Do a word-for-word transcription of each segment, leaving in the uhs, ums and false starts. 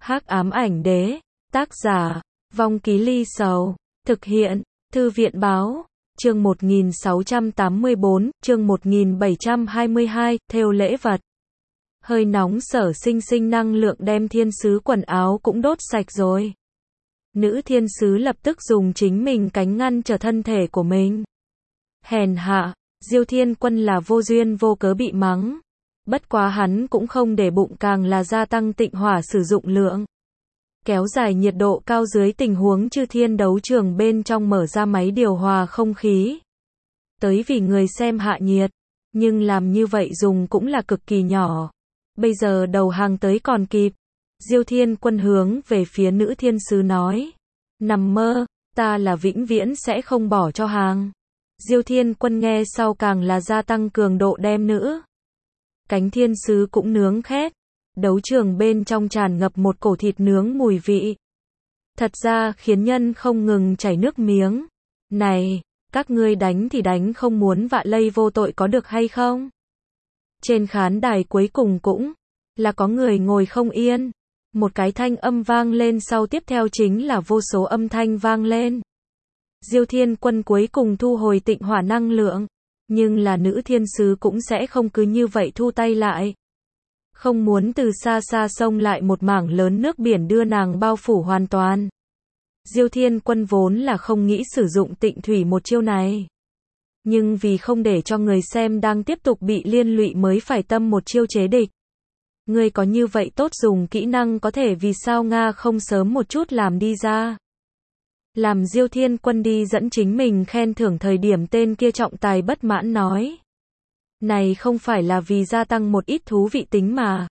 Hắc ám ảnh đế, tác giả, Vong Ký Ly Sầu, thực hiện, Thư viện báo, chương một nghìn sáu trăm tám mươi bốn, chương một nghìn bảy trăm hai mươi hai, thêu lễ vật. Hơi nóng sở sinh sinh năng lượng đem thiên sứ quần áo cũng đốt sạch rồi. Nữ thiên sứ lập tức dùng chính mình cánh ngăn trở thân thể của mình. Hèn hạ, Diêu Thiên Quân là vô duyên vô cớ bị mắng. Bất quá hắn cũng không để bụng, càng là gia tăng tịnh hỏa sử dụng lượng. Kéo dài nhiệt độ cao dưới tình huống chư thiên đấu trường bên trong mở ra máy điều hòa không khí. Tới vì người xem hạ nhiệt. Nhưng làm như vậy dùng cũng là cực kỳ nhỏ. Bây giờ đầu hàng tới còn kịp. Diêu Thiên Quân hướng về phía nữ thiên sứ nói. Nằm mơ, ta là vĩnh viễn sẽ không bỏ cho hàng. Diêu Thiên Quân nghe sau càng là gia tăng cường độ đem nữ cánh thiên sứ cũng nướng khét. Đấu trường bên trong tràn ngập một cổ thịt nướng mùi vị. Thật ra khiến nhân không ngừng chảy nước miếng. Này, các ngươi đánh thì đánh, không muốn vạ lây vô tội có được hay không? Trên khán đài cuối cùng cũng là có người ngồi không yên. Một cái thanh âm vang lên, sau tiếp theo chính là vô số âm thanh vang lên. Diêu Thiên Quân cuối cùng thu hồi tịnh hỏa năng lượng. Nhưng là nữ thiên sứ cũng sẽ không cứ như vậy thu tay lại. Không muốn từ xa xa xông lại một mảng lớn nước biển đưa nàng bao phủ hoàn toàn. Diêu Thiên Quân vốn là không nghĩ sử dụng tịnh thủy một chiêu này. Nhưng vì không để cho người xem đang tiếp tục bị liên lụy mới phải tâm một chiêu chế địch. Ngươi có như vậy tốt dùng kỹ năng, có thể vì sao Nga không sớm một chút làm đi ra. Làm Diêu Thiên Quân đi dẫn chính mình khen thưởng thời điểm, tên kia trọng tài bất mãn nói. Này không phải là vì gia tăng một ít thú vị tính mà.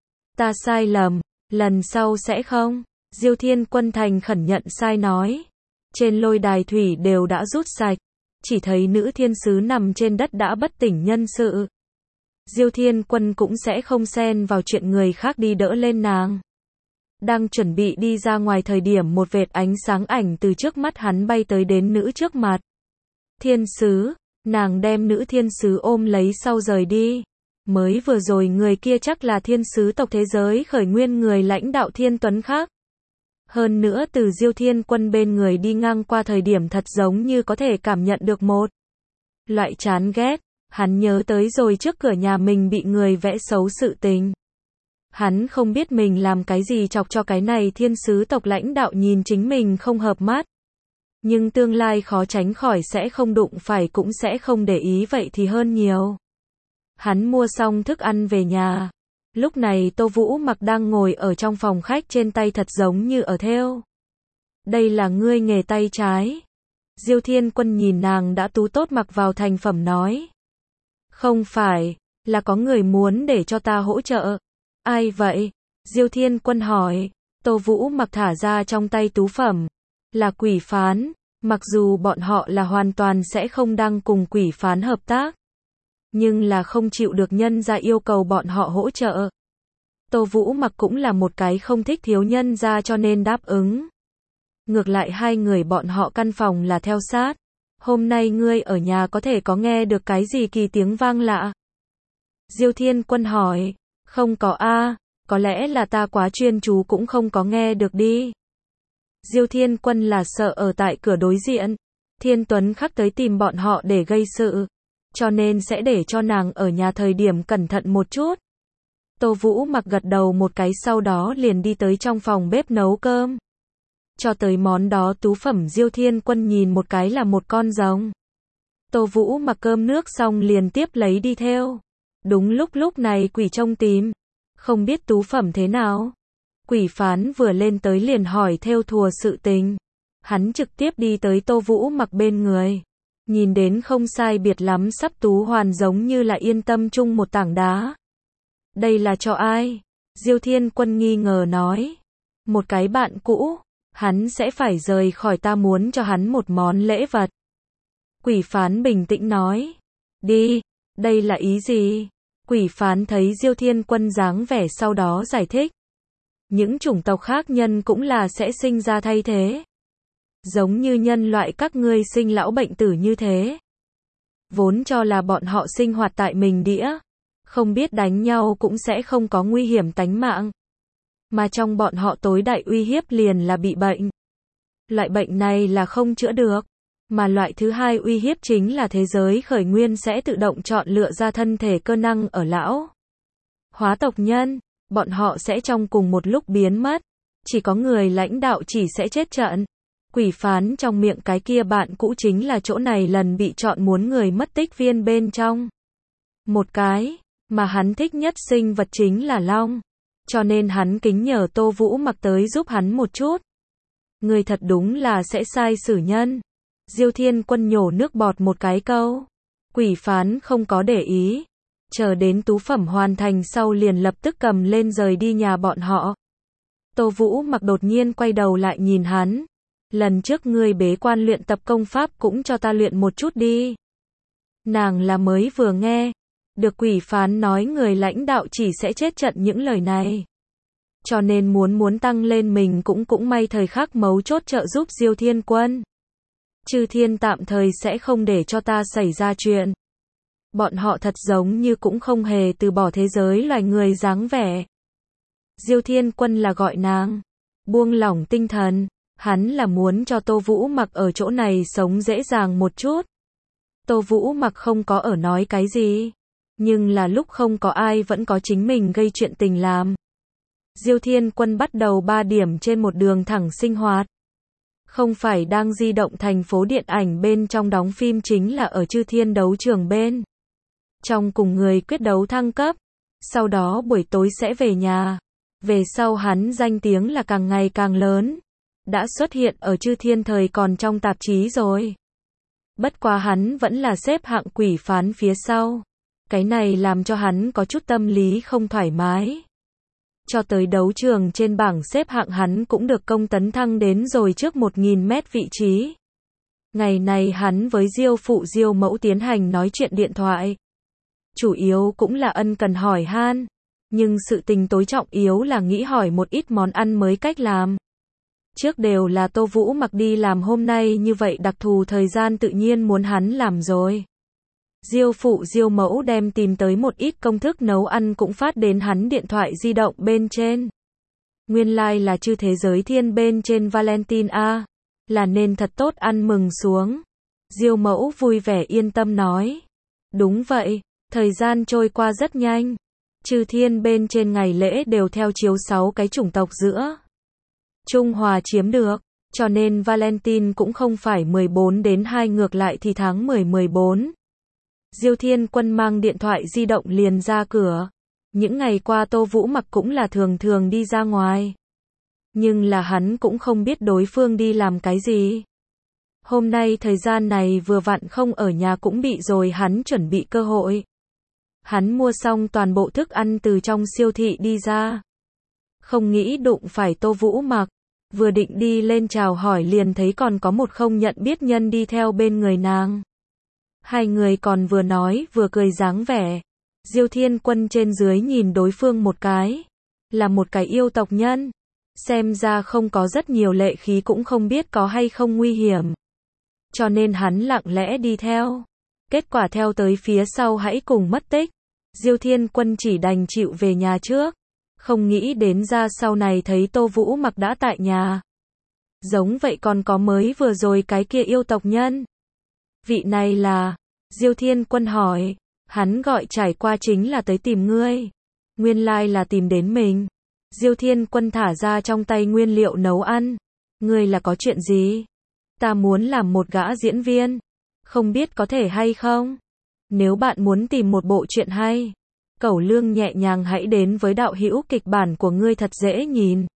Ta sai lầm, lần sau sẽ không. Diêu Thiên Quân thành khẩn nhận sai nói. Trên lôi đài thủy đều đã rút sạch. Chỉ thấy nữ thiên sứ nằm trên đất đã bất tỉnh nhân sự. Diêu Thiên Quân cũng sẽ không xen vào chuyện người khác, đi đỡ lên nàng. Đang chuẩn bị đi ra ngoài thời điểm, một vệt ánh sáng ảnh từ trước mắt hắn bay tới đến nữ trước mặt. Thiên sứ, nàng đem nữ thiên sứ ôm lấy sau rời đi. Mới vừa rồi người kia chắc là thiên sứ tộc thế giới khởi nguyên người lãnh đạo Thiên Tuấn khác. Hơn nữa từ Diêu Thiên Quân bên người đi ngang qua thời điểm, thật giống như có thể cảm nhận được một loại chán ghét. Hắn nhớ tới rồi trước cửa nhà mình bị người vẽ xấu sự tình. Hắn không biết mình làm cái gì chọc cho cái này thiên sứ tộc lãnh đạo nhìn chính mình không hợp mắt. Nhưng tương lai khó tránh khỏi sẽ không đụng phải, cũng sẽ không để ý, vậy thì hơn nhiều. Hắn mua xong thức ăn về nhà. Lúc này Tô Vũ Mặc đang ngồi ở trong phòng khách, trên tay thật giống như ở thêu. Đây là ngươi nghề tay trái. Diêu Thiên Quân nhìn nàng đã tú tốt mặc vào thành phẩm nói. Không phải, là có người muốn để cho ta hỗ trợ. Ai vậy? Diêu Thiên Quân hỏi. Tô Vũ Mặc thả ra trong tay tú phẩm. Là quỷ phán. Mặc dù bọn họ là hoàn toàn sẽ không đang cùng quỷ phán hợp tác. Nhưng là không chịu được nhân ra yêu cầu bọn họ hỗ trợ. Tô Vũ Mặc cũng là một cái không thích thiếu nhân ra, cho nên đáp ứng. Ngược lại hai người bọn họ căn phòng là theo sát. Hôm nay ngươi ở nhà có thể có nghe được cái gì kỳ tiếng vang lạ? Diêu Thiên Quân hỏi. Không có a, có lẽ là ta quá chuyên chú cũng không có nghe được đi. Diêu Thiên Quân là sợ ở tại cửa đối diện, Thiên Tuấn khắc tới tìm bọn họ để gây sự, cho nên sẽ để cho nàng ở nhà thời điểm cẩn thận một chút. Tô Vũ Mặc gật đầu một cái, sau đó liền đi tới trong phòng bếp nấu cơm. Cho tới món đó tú phẩm Diêu Thiên Quân nhìn một cái là một con rồng. Tô Vũ Mặc cơm nước xong liền tiếp lấy đi theo. Đúng lúc lúc này quỷ trông tìm. Không biết tú phẩm thế nào. Quỷ phán vừa lên tới liền hỏi theo thùa sự tình. Hắn trực tiếp đi tới Tô Vũ Mặc bên người. Nhìn đến không sai biệt lắm, sắp tú hoàn giống như là yên tâm chung một tảng đá. Đây là cho ai? Diêu Thiên Quân nghi ngờ nói. Một cái bạn cũ. Hắn sẽ phải rời khỏi, ta muốn cho hắn một món lễ vật. Quỷ phán bình tĩnh nói. Đi, đây là ý gì? Quỷ phán thấy Diêu Thiên Quân dáng vẻ sau đó giải thích. Những chủng tộc khác nhân cũng là sẽ sinh ra thay thế. Giống như nhân loại các ngươi sinh lão bệnh tử như thế. Vốn cho là bọn họ sinh hoạt tại mình đĩa. Không biết đánh nhau cũng sẽ không có nguy hiểm tánh mạng. Mà trong bọn họ tối đại uy hiếp liền là bị bệnh. Loại bệnh này là không chữa được. Mà loại thứ hai uy hiếp chính là thế giới khởi nguyên sẽ tự động chọn lựa ra thân thể cơ năng ở lão hóa tộc nhân. Bọn họ sẽ trong cùng một lúc biến mất. Chỉ có người lãnh đạo chỉ sẽ chết trận. Quỷ phán trong miệng cái kia bạn cũ chính là chỗ này lần bị chọn muốn người mất tích viên bên trong. Một cái, mà hắn thích nhất sinh vật chính là long. Cho nên hắn kính nhờ Tô Vũ Mặc tới giúp hắn một chút. Người thật đúng là sẽ sai xử nhân. Diêu Thiên Quân nhổ nước bọt một cái câu. Quỷ phán không có để ý. Chờ đến tú phẩm hoàn thành sau liền lập tức cầm lên rời đi nhà bọn họ. Tô Vũ Mặc đột nhiên quay đầu lại nhìn hắn. Lần trước ngươi bế quan luyện tập công pháp cũng cho ta luyện một chút đi. Nàng là mới vừa nghe. Được quỷ phán nói người lãnh đạo chỉ sẽ chết trận những lời này. Cho nên muốn muốn tăng lên mình cũng cũng may thời khắc mấu chốt trợ giúp Diêu Thiên Quân. Chư thiên tạm thời sẽ không để cho ta xảy ra chuyện. Bọn họ thật giống như cũng không hề từ bỏ thế giới loài người dáng vẻ. Diêu Thiên Quân là gọi nàng buông lỏng tinh thần. Hắn là muốn cho Tô Vũ Mặc ở chỗ này sống dễ dàng một chút. Tô Vũ Mặc không có ở nói cái gì. Nhưng là lúc không có ai vẫn có chính mình gây chuyện tình làm. Diêu Thiên Quân bắt đầu ba điểm trên một đường thẳng sinh hoạt. Không phải đang di động thành phố điện ảnh bên trong đóng phim chính là ở Chư Thiên đấu trường bên trong cùng người quyết đấu thăng cấp. Sau đó buổi tối sẽ về nhà. Về sau hắn danh tiếng là càng ngày càng lớn. Đã xuất hiện ở Chư Thiên thời còn trong tạp chí rồi. Bất quá hắn vẫn là xếp hạng quỷ phán phía sau. Cái này làm cho hắn có chút tâm lý không thoải mái. Cho tới đấu trường trên bảng xếp hạng hắn cũng được công tấn thăng đến rồi trước một nghìn mét vị trí. Ngày này hắn với Diêu phụ Diêu mẫu tiến hành nói chuyện điện thoại. Chủ yếu cũng là ân cần hỏi han. Nhưng sự tình tối trọng yếu là nghĩ hỏi một ít món ăn mới cách làm. Trước đều là Tô Vũ Mặc đi làm, hôm nay như vậy đặc thù thời gian tự nhiên muốn hắn làm rồi. Diêu phụ Diêu mẫu đem tìm tới một ít công thức nấu ăn cũng phát đến hắn điện thoại di động bên trên. Nguyên lai like là chư thế giới thiên bên trên Valentine a, là nên thật tốt ăn mừng xuống. Diêu mẫu vui vẻ yên tâm nói. Đúng vậy, thời gian trôi qua rất nhanh. Chư thiên bên trên ngày lễ đều theo chiếu sáu cái chủng tộc giữa Trung Hòa chiếm được, cho nên Valentine cũng không phải mười bốn đến hai ngược lại thì tháng mười mười bốn. Diêu Thiên Quân mang điện thoại di động liền ra cửa. Những ngày qua Tô Vũ Mặc cũng là thường thường đi ra ngoài. Nhưng là hắn cũng không biết đối phương đi làm cái gì. Hôm nay thời gian này vừa vặn không ở nhà cũng bị rồi hắn chuẩn bị cơ hội. Hắn mua xong toàn bộ thức ăn từ trong siêu thị đi ra. Không nghĩ đụng phải Tô Vũ Mặc. Vừa định đi lên chào hỏi liền thấy còn có một không nhận biết nhân đi theo bên người nàng. Hai người còn vừa nói vừa cười dáng vẻ. Diêu Thiên Quân trên dưới nhìn đối phương một cái. Là một cái yêu tộc nhân. Xem ra không có rất nhiều lệ khí cũng không biết có hay không nguy hiểm. Cho nên hắn lặng lẽ đi theo. Kết quả theo tới phía sau hãy cùng mất tích. Diêu Thiên Quân chỉ đành chịu về nhà trước. Không nghĩ đến ra sau này thấy Tô Vũ Mặc đã tại nhà. Giống vậy còn có mới vừa rồi cái kia yêu tộc nhân. Vị này là... Diêu Thiên Quân hỏi. Hắn gọi trải qua chính là tới tìm ngươi. Nguyên lai là tìm đến mình. Diêu Thiên Quân thả ra trong tay nguyên liệu nấu ăn. Ngươi là có chuyện gì? Ta muốn làm một gã diễn viên. Không biết có thể hay không? Nếu bạn muốn tìm một bộ truyện hay, cẩu lương nhẹ nhàng hãy đến với đạo hữu kịch bản của ngươi thật dễ nhìn.